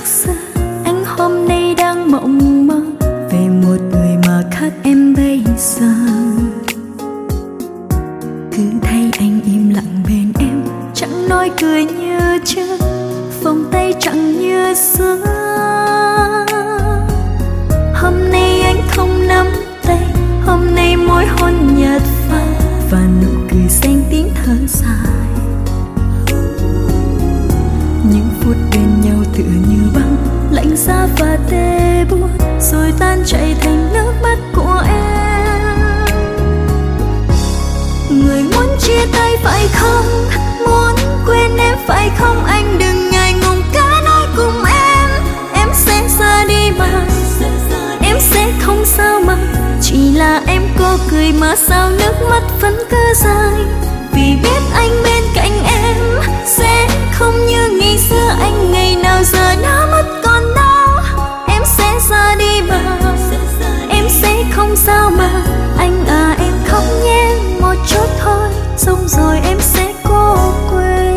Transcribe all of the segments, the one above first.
khác xưa. Anh hôm nay đang mộng mơ về một người mà khác em bây giờ. Cứ thấy anh im lặng bên em, chẳng nói cười như trước, vòng tay chẳng như xưa. Hôm nay anh không nắm tay, hôm nay môi hôn nhạt phai và nụ cười xanh tiếng thở dài. Những phút bên nhau tựa như băng, lạnh giá và tê buốt, rồi tan chảy thành nước mắt của em. Người muốn chia tay phải không, muốn quên em phải không? Anh đừng ngại ngùng cả nói cùng em sẽ ra đi mà, em sẽ không sao mà. Chỉ là em có cười mà sao nước mắt vẫn cứ rơi, vì biết anh bên cạnh em sẽ không như ngày xưa. Anh ngày nào giờ đã mất còn đâu, em sẽ ra đi mà, em sẽ không sao mà. Anh à em khóc nhé một chút thôi, xong rồi em sẽ cố quên.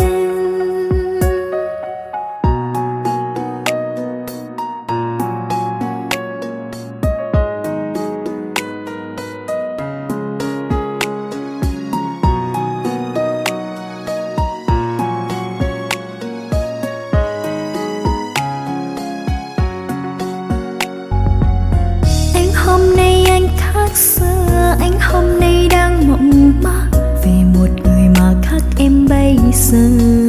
Hôm nay anh khác xưa, anh hôm nay đang mộng mơ về một người mà khác em bây giờ.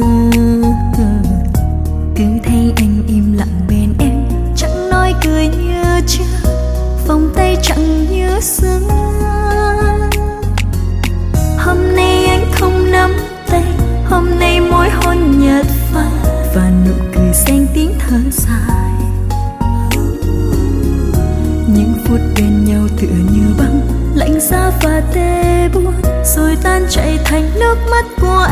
Cứ thấy anh im lặng bên em, chẳng nói cười như trước, vòng tay chẳng như xưa. Hôm nay anh không nắm tay, hôm nay môi hôn nhạt phai và nụ cười xanh tiếng thở dài. Những phút bên nhau tựa như băng, lạnh giá và tê buốt, rồi tan chảy thành nước mắt của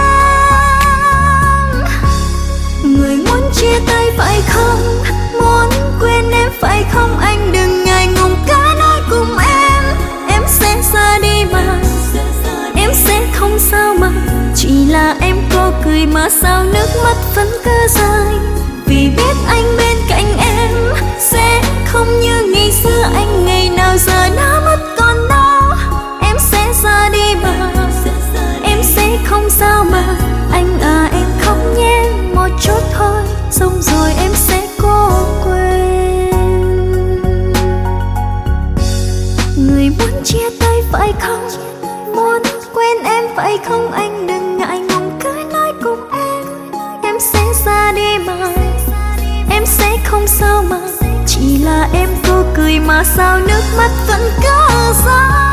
em. Người muốn chia tay phải không, muốn quên em phải không? Anh đừng ngại ngùng cả nói cùng em sẽ ra đi mà, em sẽ không sao mà. Chỉ là em có cười mà sao nước mắt vẫn cứ rơi, vì biết anh bên cạnh em sẽ không như ngày xưa. Anh ngày nào giờ đã mất còn đâu, em sẽ ra đi mà, em sẽ không sao mà. Anh à em khóc nhé một chút thôi, xong rồi em sẽ cố quên. Người muốn chia tay phải không, muốn quên em phải không? Anh đừng ngại ngùng cứ nói cùng em sẽ ra đi mà, em sẽ không sao mà. Chỉ là em cô cười mà sao nước mắt vẫn cứ rơi.